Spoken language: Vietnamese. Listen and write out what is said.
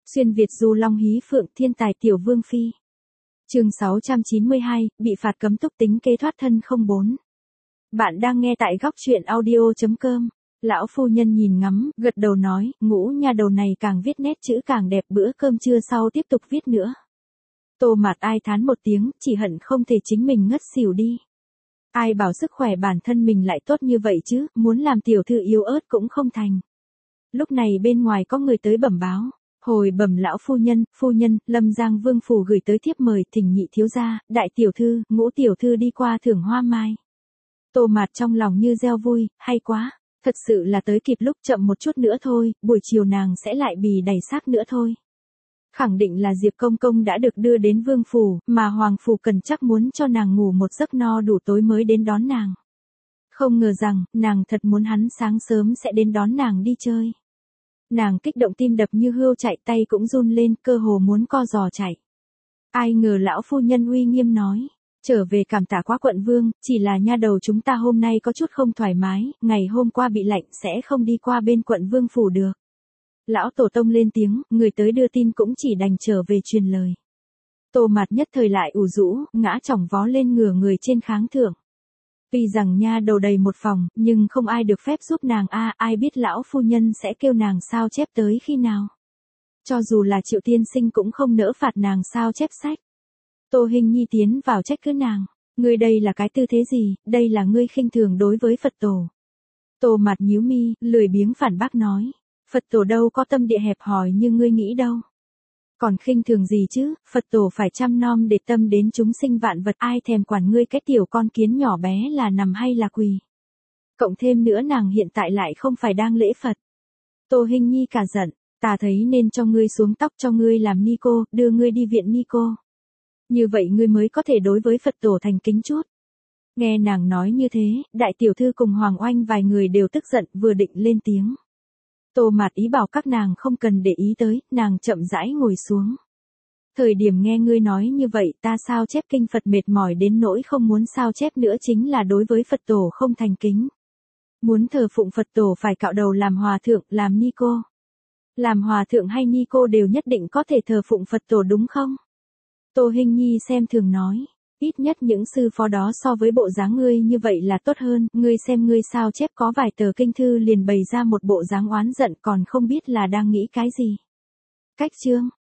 Xuyên Việt du long hí phượng thiên tài tiểu vương phi. Chương 692, bị phạt cấm túc tính kế thoát thân 04. Bạn đang nghe tại góc truyện audio.com. Lão phu nhân nhìn ngắm, gật đầu nói, ngũ nha đầu này càng viết nét chữ càng đẹp, bữa cơm trưa sau tiếp tục viết nữa. Tô Mạt ai thán một tiếng, chỉ hận không thể chính mình ngất xỉu đi. Ai bảo sức khỏe bản thân mình lại tốt như vậy chứ, muốn làm tiểu thư yếu ớt cũng không thành. Lúc này bên ngoài có người tới bẩm báo. Hồi bẩm lão phu nhân, Lâm Giang Vương phủ gửi tới thiếp mời, thỉnh nhị thiếu gia, đại tiểu thư, ngũ tiểu thư đi qua thưởng hoa mai. Tô Mạt trong lòng như gieo vui, hay quá, thật sự là tới kịp lúc, chậm một chút nữa thôi, buổi chiều nàng sẽ lại bì đầy xác nữa thôi. Khẳng định là Diệp Công Công đã được đưa đến Vương phủ, mà Hoàng phủ cần chắc muốn cho nàng ngủ một giấc no đủ tối mới đến đón nàng. Không ngờ rằng, nàng thật muốn hắn sáng sớm sẽ đến đón nàng đi chơi. Nàng kích động tim đập như hươu chạy, tay cũng run lên, cơ hồ muốn co giò chạy. Ai ngờ lão phu nhân uy nghiêm nói, trở về cảm tạ quá quận vương, chỉ là nha đầu chúng ta hôm nay có chút không thoải mái, ngày hôm qua bị lạnh sẽ không đi qua bên quận vương phủ được. Lão tổ tông lên tiếng, người tới đưa tin cũng chỉ đành trở về truyền lời. Tô Mạt nhất thời lại ủ rũ, ngã chỏng vó lên ngửa người trên kháng thượng. Tuy rằng nha đầu đầy một phòng, nhưng không ai được phép giúp nàng ai biết lão phu nhân sẽ kêu nàng sao chép tới khi nào. Cho dù là Triệu tiên sinh cũng không nỡ phạt nàng sao chép sách. Tô Hinh Nhi tiến vào trách cứ nàng, ngươi đây là cái tư thế gì, đây là ngươi khinh thường đối với Phật tổ. Tô Mạt nhíu mi, lười biếng phản bác nói, Phật tổ đâu có tâm địa hẹp hòi như ngươi nghĩ đâu. Còn khinh thường gì chứ, Phật tổ phải chăm nom để tâm đến chúng sinh vạn vật, ai thèm quản ngươi cái tiểu con kiến nhỏ bé là nằm hay là quỳ. Cộng thêm nữa nàng hiện tại lại không phải đang lễ Phật. Tô Hinh Nhi cả giận, ta thấy nên cho ngươi xuống tóc, cho ngươi làm ni cô, đưa ngươi đi viện ni cô. Như vậy ngươi mới có thể đối với Phật tổ thành kính chút. Nghe nàng nói như thế, đại tiểu thư cùng Hoàng Oanh vài người đều tức giận, vừa định lên tiếng. Tô Mạt ý bảo các nàng không cần để ý tới, nàng chậm rãi ngồi xuống. Thời điểm nghe ngươi nói như vậy, ta sao chép kinh Phật mệt mỏi đến nỗi không muốn sao chép nữa, chính là đối với Phật tổ không thành kính. Muốn thờ phụng Phật tổ phải cạo đầu làm hòa thượng, làm ni cô. Làm hòa thượng hay ni cô đều nhất định có thể thờ phụng Phật tổ đúng không? Tô Hinh Nhi xem thường nói. Ít nhất những sư phó đó so với bộ dáng ngươi như vậy là tốt hơn, ngươi xem ngươi sao chép có vài tờ kinh thư liền bày ra một bộ dáng oán giận, còn không biết là đang nghĩ cái gì. Cách chương,